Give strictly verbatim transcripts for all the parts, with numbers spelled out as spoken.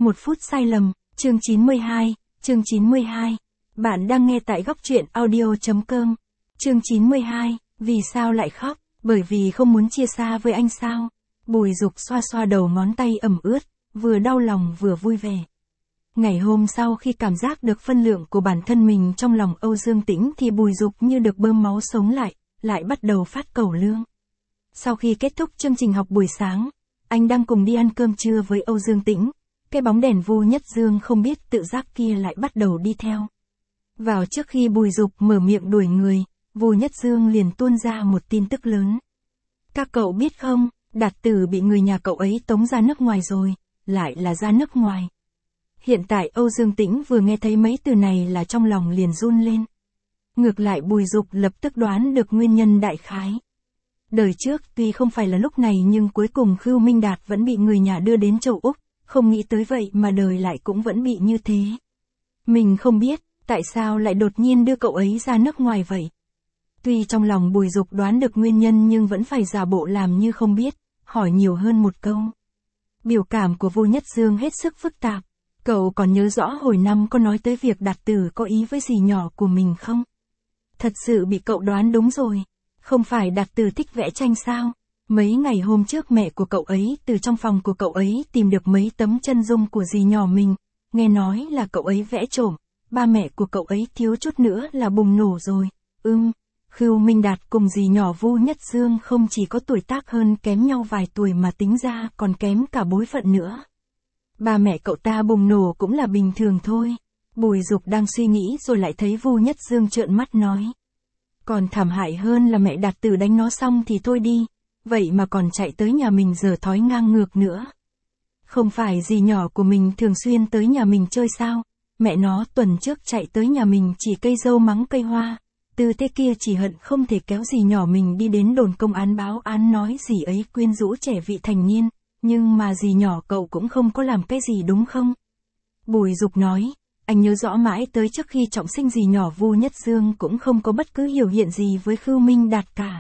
Một phút sai lầm, chương chín mươi hai, chương chín mươi hai. Bạn đang nghe tại góc truyện audio chấm com. Chương chín mươi hai, vì sao lại khóc? Bởi vì không muốn chia xa với anh sao? Bùi Dục xoa xoa đầu ngón tay ẩm ướt, vừa đau lòng vừa vui vẻ. Ngày hôm sau khi cảm giác được phân lượng của bản thân mình trong lòng Âu Dương Tĩnh thì Bùi Dục như được bơm máu sống lại, lại bắt đầu phát cẩu lương. Sau khi kết thúc chương trình học buổi sáng, anh đang cùng đi ăn cơm trưa với Âu Dương Tĩnh. Cái bóng đèn Vu Nhất Dương không biết tự giác kia lại bắt đầu đi theo. Vào trước khi Bùi Dục mở miệng đuổi người, Vu Nhất Dương liền tuôn ra một tin tức lớn. Các cậu biết không, Đạt Tử bị người nhà cậu ấy tống ra nước ngoài rồi, lại là ra nước ngoài. Hiện tại Âu Dương Tĩnh vừa nghe thấy mấy từ này là trong lòng liền run lên. Ngược lại Bùi Dục lập tức đoán được nguyên nhân đại khái. Đời trước tuy không phải là lúc này nhưng cuối cùng Khưu Minh Đạt vẫn bị người nhà đưa đến châu Úc, không nghĩ tới vậy mà đời lại cũng vẫn bị như thế. Mình không biết, tại sao lại đột nhiên đưa cậu ấy ra nước ngoài vậy. Tuy trong lòng Bùi Dục đoán được nguyên nhân nhưng vẫn phải giả bộ làm như không biết, hỏi nhiều hơn một câu. Biểu cảm của Vu Nhất Dương hết sức phức tạp. Cậu còn nhớ rõ hồi năm có nói tới việc Đạt Tử có ý với dì nhỏ của mình không? Thật sự bị cậu đoán đúng rồi. Không phải Đạt Tử thích vẽ tranh sao? Mấy ngày hôm trước mẹ của cậu ấy từ trong phòng của cậu ấy tìm được mấy tấm chân dung của dì nhỏ mình. Nghe nói là cậu ấy vẽ trộm. Ba mẹ của cậu ấy thiếu chút nữa là bùng nổ rồi. Ừm, Khưu Minh Đạt cùng dì nhỏ Vu Nhất Dương không chỉ có tuổi tác hơn kém nhau vài tuổi mà tính ra còn kém cả bối phận nữa. Ba mẹ cậu ta bùng nổ cũng là bình thường thôi. Bùi Dục đang suy nghĩ rồi lại thấy Vu Nhất Dương trợn mắt nói. Còn thảm hại hơn là mẹ Đạt Tử đánh nó xong thì thôi đi. Vậy mà còn chạy tới nhà mình giở thói ngang ngược nữa. Không phải dì nhỏ của mình thường xuyên tới nhà mình chơi sao? Mẹ nó tuần trước chạy tới nhà mình chỉ cây dâu mắng cây hoa. Từ thế kia chỉ hận không thể kéo dì nhỏ mình đi đến đồn công an báo án nói dì ấy quyến rũ trẻ vị thành niên. Nhưng mà dì nhỏ cậu cũng không có làm cái gì đúng không? Bùi Dục nói, anh nhớ rõ mãi tới trước khi trọng sinh dì nhỏ Vu Nhất Dương cũng không có bất cứ hiểu hiện gì với Khưu Minh Đạt cả.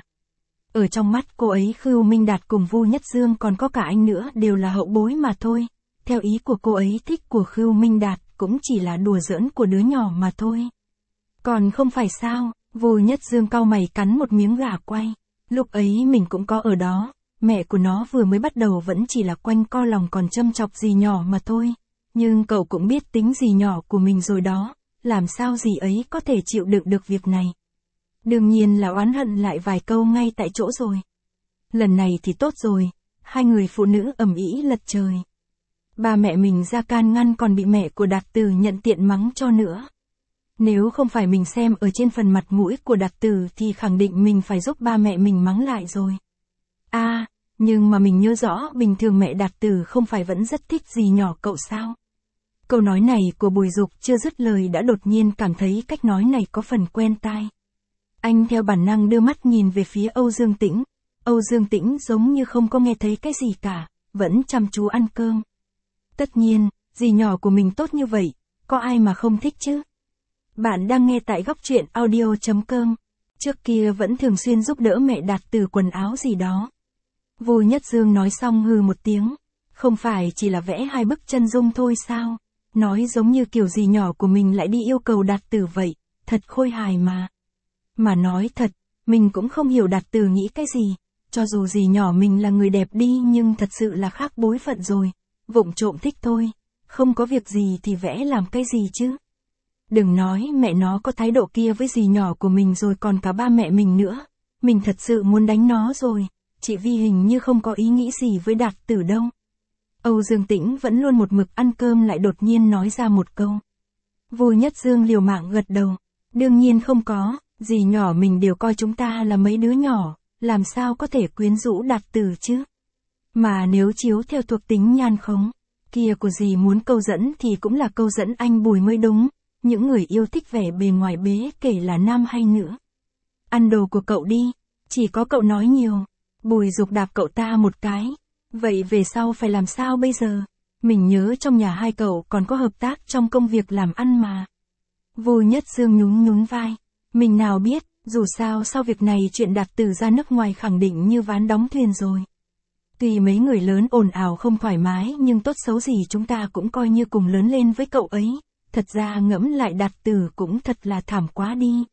Ở trong mắt cô ấy Khưu Minh Đạt cùng Vu Nhất Dương còn có cả anh nữa đều là hậu bối mà thôi. Theo ý của cô ấy thích của Khưu Minh Đạt cũng chỉ là đùa giỡn của đứa nhỏ mà thôi. Còn không phải sao, Vu Nhất Dương cau mày cắn một miếng gà quay. Lúc ấy mình cũng có ở đó. Mẹ của nó vừa mới bắt đầu vẫn chỉ là quanh co lòng còn châm chọc dì nhỏ mà thôi. Nhưng cậu cũng biết tính dì nhỏ của mình rồi đó, làm sao dì ấy có thể chịu đựng được việc này. Đương nhiên là oán hận lại vài câu ngay tại chỗ rồi. Lần này thì tốt rồi, hai người phụ nữ ầm ĩ lật trời. Ba mẹ mình ra can ngăn còn bị mẹ của Đạt Tử nhận tiện mắng cho nữa. Nếu không phải mình xem ở trên phần mặt mũi của Đạt Tử thì khẳng định mình phải giúp ba mẹ mình mắng lại rồi. À, nhưng mà mình nhớ rõ bình thường mẹ Đạt Tử không phải vẫn rất thích dì nhỏ cậu sao? Câu nói này của Bùi Dục chưa dứt lời đã đột nhiên cảm thấy cách nói này có phần quen tai. Anh theo bản năng đưa mắt nhìn về phía Âu Dương Tĩnh. Âu Dương Tĩnh giống như không có nghe thấy cái gì cả, vẫn chăm chú ăn cơm. Tất nhiên, dì nhỏ của mình tốt như vậy, có ai mà không thích chứ? Bạn đang nghe tại góc truyện audio chấm com. Trước kia vẫn thường xuyên giúp đỡ mẹ Đạt Tử quần áo gì đó. Vu Nhất Dương nói xong hừ một tiếng. Không phải chỉ là vẽ hai bức chân dung thôi sao? Nói giống như kiểu dì nhỏ của mình lại đi yêu cầu Đạt Tử vậy. Thật khôi hài mà. Mà nói thật, mình cũng không hiểu Đạt Tử nghĩ cái gì. Cho dù dì nhỏ mình là người đẹp đi nhưng thật sự là khác bối phận rồi. Vụng trộm thích thôi. Không có việc gì thì vẽ làm cái gì chứ. Đừng nói mẹ nó có thái độ kia với dì nhỏ của mình rồi còn cả ba mẹ mình nữa. Mình thật sự muốn đánh nó rồi. Chị Vi hình như không có ý nghĩ gì với Đạt Tử đâu. Âu Dương Tĩnh vẫn luôn một mực ăn cơm lại đột nhiên nói ra một câu. Vu Nhất Dương liều mạng gật đầu. Đương nhiên không có, dì nhỏ mình đều coi chúng ta là mấy đứa nhỏ, làm sao có thể quyến rũ Đạt Tử chứ. Mà nếu chiếu theo thuộc tính nhan khống, kia của dì muốn câu dẫn thì cũng là câu dẫn anh Bùi mới đúng. Những người yêu thích vẻ bề ngoài bế kể là nam hay nữ. Ăn đồ của cậu đi, chỉ có cậu nói nhiều. Bùi Dục đạp cậu ta một cái. Vậy về sau phải làm sao bây giờ? Mình nhớ trong nhà hai cậu còn có hợp tác trong công việc làm ăn mà. Vu Nhất Dương nhún nhún vai. Mình nào biết, dù sao sau việc này chuyện Đạt Tử ra nước ngoài khẳng định như ván đóng thuyền rồi. Tuy mấy người lớn ồn ào không thoải mái nhưng tốt xấu gì chúng ta cũng coi như cùng lớn lên với cậu ấy, thật ra ngẫm lại Đạt Tử cũng thật là thảm quá đi.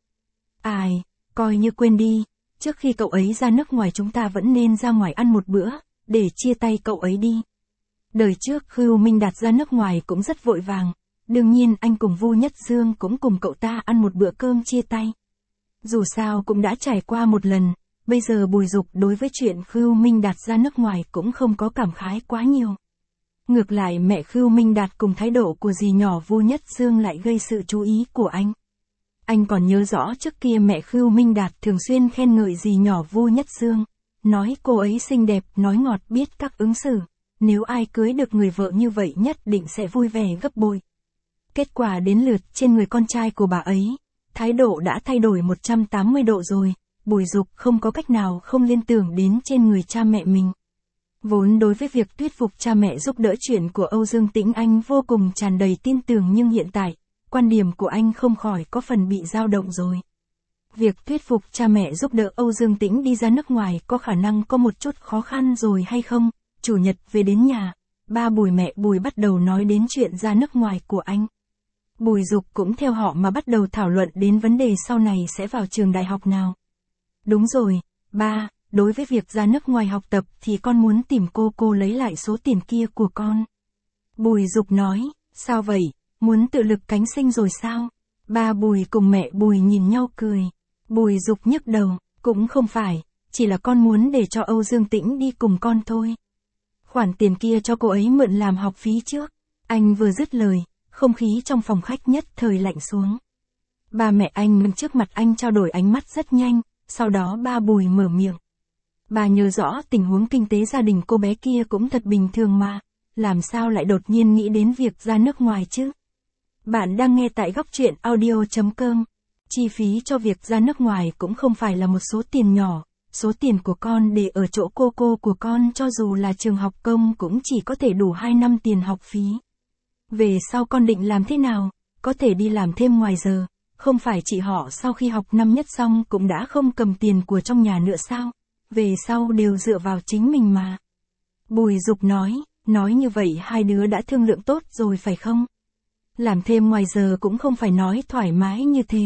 Ai, coi như quên đi, trước khi cậu ấy ra nước ngoài chúng ta vẫn nên ra ngoài ăn một bữa, để chia tay cậu ấy đi. Đời trước Khưu Minh Đạt ra nước ngoài cũng rất vội vàng, đương nhiên anh cùng Vu Nhất Dương cũng cùng cậu ta ăn một bữa cơm chia tay. Dù sao cũng đã trải qua một lần, bây giờ Bùi Dục đối với chuyện Khưu Minh Đạt ra nước ngoài cũng không có cảm khái quá nhiều. Ngược lại mẹ Khưu Minh Đạt cùng thái độ của dì nhỏ Vu Nhất Dương lại gây sự chú ý của anh. Anh còn nhớ rõ trước kia mẹ Khưu Minh Đạt thường xuyên khen ngợi dì nhỏ Vu Nhất Dương, nói cô ấy xinh đẹp, nói ngọt, biết các ứng xử, nếu ai cưới được người vợ như vậy nhất định sẽ vui vẻ gấp bội. Kết quả đến lượt trên người con trai của bà ấy, thái độ đã thay đổi một trăm tám mươi độ rồi, Bùi Dục không có cách nào không liên tưởng đến trên người cha mẹ mình. Vốn đối với việc thuyết phục cha mẹ giúp đỡ chuyện của Âu Dương Tĩnh anh vô cùng tràn đầy tin tưởng nhưng hiện tại, quan điểm của anh không khỏi có phần bị dao động rồi. Việc thuyết phục cha mẹ giúp đỡ Âu Dương Tĩnh đi ra nước ngoài có khả năng có một chút khó khăn rồi hay không? Chủ nhật về đến nhà, ba Bùi mẹ Bùi bắt đầu nói đến chuyện ra nước ngoài của anh. Bùi Dục cũng theo họ mà bắt đầu thảo luận đến vấn đề sau này sẽ vào trường đại học nào. Đúng rồi, ba, đối với việc ra nước ngoài học tập thì con muốn tìm cô cô lấy lại số tiền kia của con. Bùi Dục nói, sao vậy, muốn tự lực cánh sinh rồi sao? Ba Bùi cùng mẹ Bùi nhìn nhau cười. Bùi Dục nhức đầu, cũng không phải, chỉ là con muốn để cho Âu Dương Tĩnh đi cùng con thôi. Khoản tiền kia cho cô ấy mượn làm học phí trước. Anh vừa dứt lời, không khí trong phòng khách nhất thời lạnh xuống. Ba mẹ anh đứng trước mặt anh trao đổi ánh mắt rất nhanh, sau đó ba Bùi mở miệng. Bà nhớ rõ tình huống kinh tế gia đình cô bé kia cũng thật bình thường mà, làm sao lại đột nhiên nghĩ đến việc ra nước ngoài chứ? Bạn đang nghe tại góc truyện audio chấm com. Chi phí cho việc ra nước ngoài cũng không phải là một số tiền nhỏ, số tiền của con để ở chỗ cô cô của con cho dù là trường học công cũng chỉ có thể đủ hai năm tiền học phí. Về sau con định làm thế nào, có thể đi làm thêm ngoài giờ, không phải chị họ sau khi học năm nhất xong cũng đã không cầm tiền của trong nhà nữa sao, về sau đều dựa vào chính mình mà. Bùi Dục nói, nói như vậy hai đứa đã thương lượng tốt rồi phải không? Làm thêm ngoài giờ cũng không phải nói thoải mái như thế.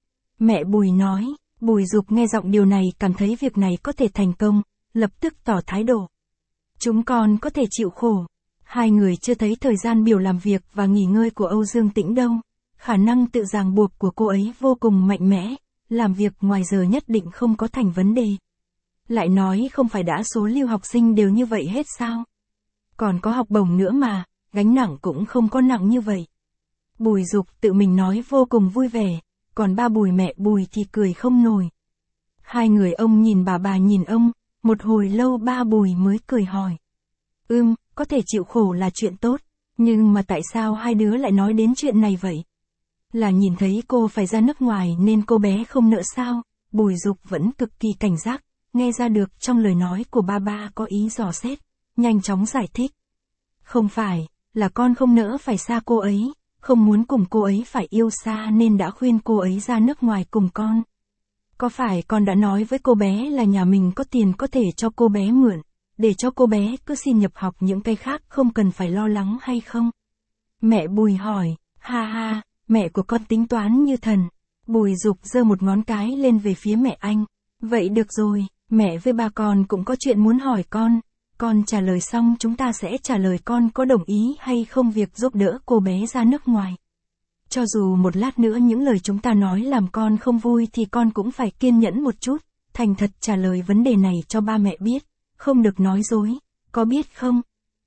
Mẹ Bùi nói, Bùi Dục nghe giọng điều này cảm thấy việc này có thể thành công, lập tức tỏ thái độ. Chúng con có thể chịu khổ. Hai người chưa thấy thời gian biểu làm việc và nghỉ ngơi của Âu Dương Tĩnh đâu. Khả năng tự ràng buộc của cô ấy vô cùng mạnh mẽ, làm việc ngoài giờ nhất định không có thành vấn đề. Lại nói không phải đã số lưu học sinh đều như vậy hết sao? Còn có học bổng nữa mà, gánh nặng cũng không có nặng như vậy. Bùi Dục tự mình nói vô cùng vui vẻ, còn ba Bùi mẹ Bùi thì cười không nổi. Hai người ông nhìn bà bà nhìn ông, một hồi lâu ba Bùi mới cười hỏi. Ừm, có thể chịu khổ là chuyện tốt, nhưng mà tại sao hai đứa lại nói đến chuyện này vậy? Là nhìn thấy cô phải ra nước ngoài nên cô bé không nỡ sao? Bùi Dục vẫn cực kỳ cảnh giác, nghe ra được trong lời nói của ba ba có ý dò xét, nhanh chóng giải thích. Không phải, là con không nỡ phải xa cô ấy, không muốn cùng cô ấy phải yêu xa nên đã khuyên cô ấy ra nước ngoài cùng con. Có phải con đã nói với cô bé là nhà mình có tiền có thể cho cô bé mượn, để cho cô bé cứ xin nhập học những cái khác không cần phải lo lắng hay không? Mẹ Bùi hỏi, ha ha, mẹ của con tính toán như thần. Bùi Dục giơ một ngón cái lên về phía mẹ anh. Vậy được rồi, mẹ với ba con cũng có chuyện muốn hỏi con. Con trả lời xong chúng ta sẽ trả lời con có đồng ý hay không việc giúp đỡ cô bé ra nước ngoài. Cho dù một lát nữa những lời chúng ta nói làm con không vui thì con cũng phải kiên nhẫn một chút, thành thật trả lời vấn đề này cho ba mẹ biết, không được nói dối, có biết không?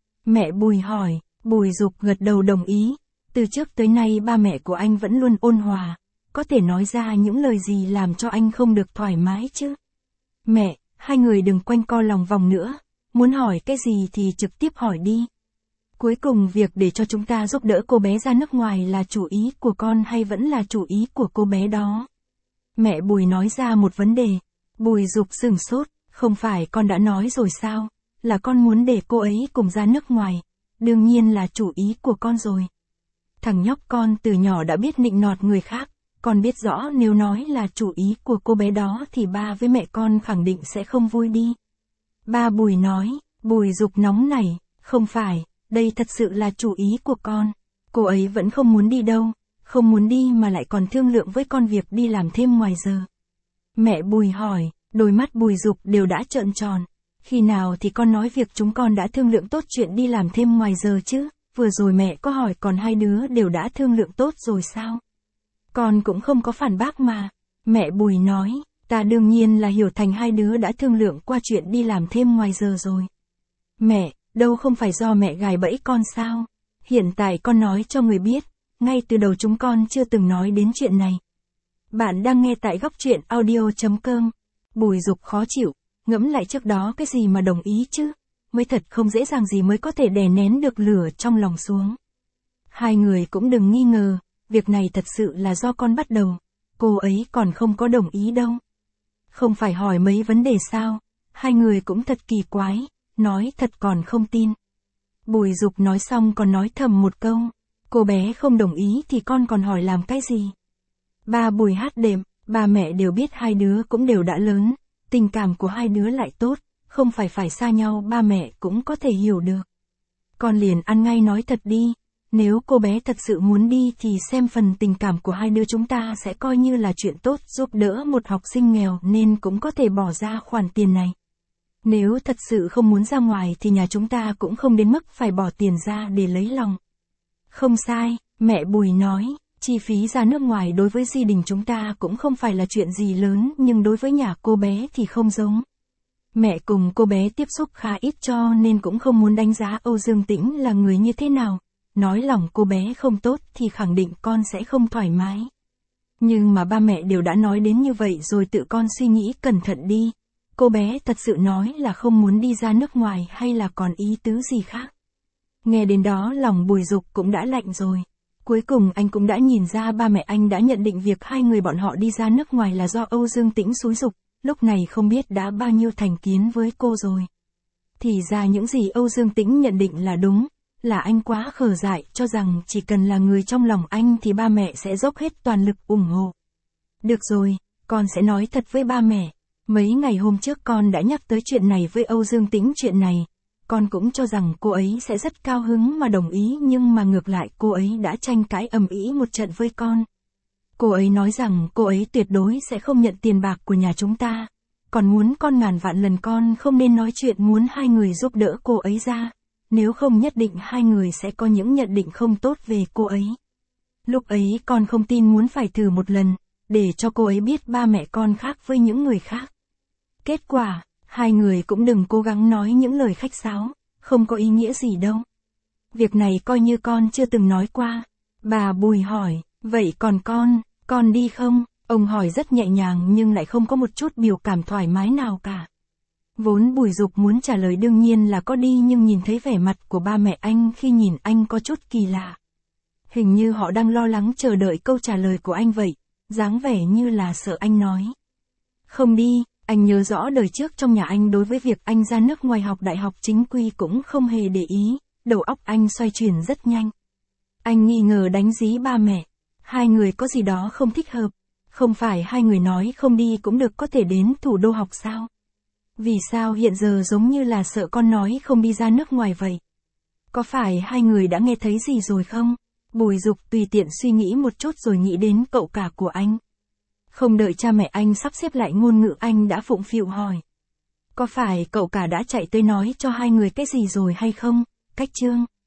Mẹ Bùi hỏi, Bùi Dục gật đầu đồng ý, từ trước tới nay ba mẹ của anh vẫn luôn ôn hòa, có thể nói ra những lời gì làm cho anh không được thoải mái chứ? Mẹ, hai người đừng quanh co lòng vòng nữa, muốn hỏi cái gì thì trực tiếp hỏi đi. Cuối cùng việc để cho chúng ta giúp đỡ cô bé ra nước ngoài là chủ ý của con hay vẫn là chủ ý của cô bé đó? Mẹ Bùi nói ra một vấn đề. Bùi Dục sửng sốt, không phải con đã nói rồi sao, là con muốn để cô ấy cùng ra nước ngoài, đương nhiên là chủ ý của con rồi. Thằng nhóc con từ nhỏ đã biết nịnh nọt người khác, con biết rõ nếu nói là chủ ý của cô bé đó thì ba với mẹ con khẳng định sẽ không vui đi. Ba Bùi nói, Bùi Dục nóng nảy, không phải, đây thật sự là chủ ý của con. Cô ấy vẫn không muốn đi đâu, không muốn đi mà lại còn thương lượng với con việc đi làm thêm ngoài giờ. Mẹ Bùi hỏi, đôi mắt Bùi Dục đều đã trợn tròn. Khi nào thì con nói việc chúng con đã thương lượng tốt chuyện đi làm thêm ngoài giờ chứ, vừa rồi mẹ có hỏi còn hai đứa đều đã thương lượng tốt rồi sao? Con cũng không có phản bác mà. Mẹ Bùi nói, ta đương nhiên là hiểu thành hai đứa đã thương lượng qua chuyện đi làm thêm ngoài giờ rồi. Mẹ, đâu không phải do mẹ gài bẫy con sao? Hiện tại con nói cho người biết, ngay từ đầu chúng con chưa từng nói đến chuyện này. Bạn đang nghe tại góc truyện audio.com. Bùi Dục khó chịu, ngẫm lại trước đó cái gì mà đồng ý chứ, mới thật không dễ dàng gì mới có thể đè nén được lửa trong lòng xuống. Hai người cũng đừng nghi ngờ, việc này thật sự là do con bắt đầu, cô ấy còn không có đồng ý đâu. Không phải hỏi mấy vấn đề sao, hai người cũng thật kỳ quái, nói thật còn không tin. Bùi Dục nói xong còn nói thầm một câu, cô bé không đồng ý thì con còn hỏi làm cái gì. Ba Bùi hát đệm, ba mẹ đều biết hai đứa cũng đều đã lớn, tình cảm của hai đứa lại tốt, không phải phải xa nhau ba mẹ cũng có thể hiểu được. Con liền ăn ngay nói thật đi, nếu cô bé thật sự muốn đi thì xem phần tình cảm của hai đứa chúng ta sẽ coi như là chuyện tốt giúp đỡ một học sinh nghèo nên cũng có thể bỏ ra khoản tiền này. Nếu thật sự không muốn ra ngoài thì nhà chúng ta cũng không đến mức phải bỏ tiền ra để lấy lòng. Không sai, mẹ Bùi nói, chi phí ra nước ngoài đối với gia đình chúng ta cũng không phải là chuyện gì lớn nhưng đối với nhà cô bé thì không giống. Mẹ cùng cô bé tiếp xúc khá ít cho nên cũng không muốn đánh giá Âu Dương Tĩnh là người như thế nào. Nói lòng cô bé không tốt thì khẳng định con sẽ không thoải mái. Nhưng mà ba mẹ đều đã nói đến như vậy rồi tự con suy nghĩ cẩn thận đi. Cô bé thật sự nói là không muốn đi ra nước ngoài hay là còn ý tứ gì khác. Nghe đến đó lòng Bùi Dục cũng đã lạnh rồi. Cuối cùng anh cũng đã nhìn ra ba mẹ anh đã nhận định việc hai người bọn họ đi ra nước ngoài là do Âu Dương Tĩnh xúi giục, lúc này không biết đã bao nhiêu thành kiến với cô rồi. Thì ra những gì Âu Dương Tĩnh nhận định là đúng, là anh quá khờ dại cho rằng chỉ cần là người trong lòng anh thì ba mẹ sẽ dốc hết toàn lực ủng hộ. Được rồi, con sẽ nói thật với ba mẹ. Mấy ngày hôm trước con đã nhắc tới chuyện này với Âu Dương Tĩnh chuyện này. Con cũng cho rằng cô ấy sẽ rất cao hứng mà đồng ý nhưng mà ngược lại cô ấy đã tranh cãi ầm ĩ một trận với con. Cô ấy nói rằng cô ấy tuyệt đối sẽ không nhận tiền bạc của nhà chúng ta. Còn muốn con ngàn vạn lần con không nên nói chuyện muốn hai người giúp đỡ cô ấy ra. Nếu không nhất định hai người sẽ có những nhận định không tốt về cô ấy. Lúc ấy con không tin muốn phải thử một lần, để cho cô ấy biết ba mẹ con khác với những người khác. Kết quả, hai người cũng đừng cố gắng nói những lời khách sáo, không có ý nghĩa gì đâu. Việc này coi như con chưa từng nói qua. Bà Bùi hỏi, vậy còn con, con đi không? Ông hỏi rất nhẹ nhàng nhưng lại không có một chút biểu cảm thoải mái nào cả. Vốn Bùi Dục muốn trả lời đương nhiên là có đi nhưng nhìn thấy vẻ mặt của ba mẹ anh khi nhìn anh có chút kỳ lạ. Hình như họ đang lo lắng chờ đợi câu trả lời của anh vậy, dáng vẻ như là sợ anh nói. Không đi, anh nhớ rõ đời trước trong nhà anh đối với việc anh ra nước ngoài học đại học chính quy cũng không hề để ý, đầu óc anh xoay chuyển rất nhanh. Anh nghi ngờ đánh dí ba mẹ, hai người có gì đó không thích hợp, không phải hai người nói không đi cũng được có thể đến thủ đô học sao? Vì sao hiện giờ giống như là sợ con nói không đi ra nước ngoài vậy? Có phải hai người đã nghe thấy gì rồi không? Bùi Dục tùy tiện suy nghĩ một chút rồi nghĩ đến cậu cả của anh. Không đợi cha mẹ anh sắp xếp lại ngôn ngữ anh đã phụng phịu hỏi. Có phải cậu cả đã chạy tới nói cho hai người cái gì rồi hay không? Cách Trương.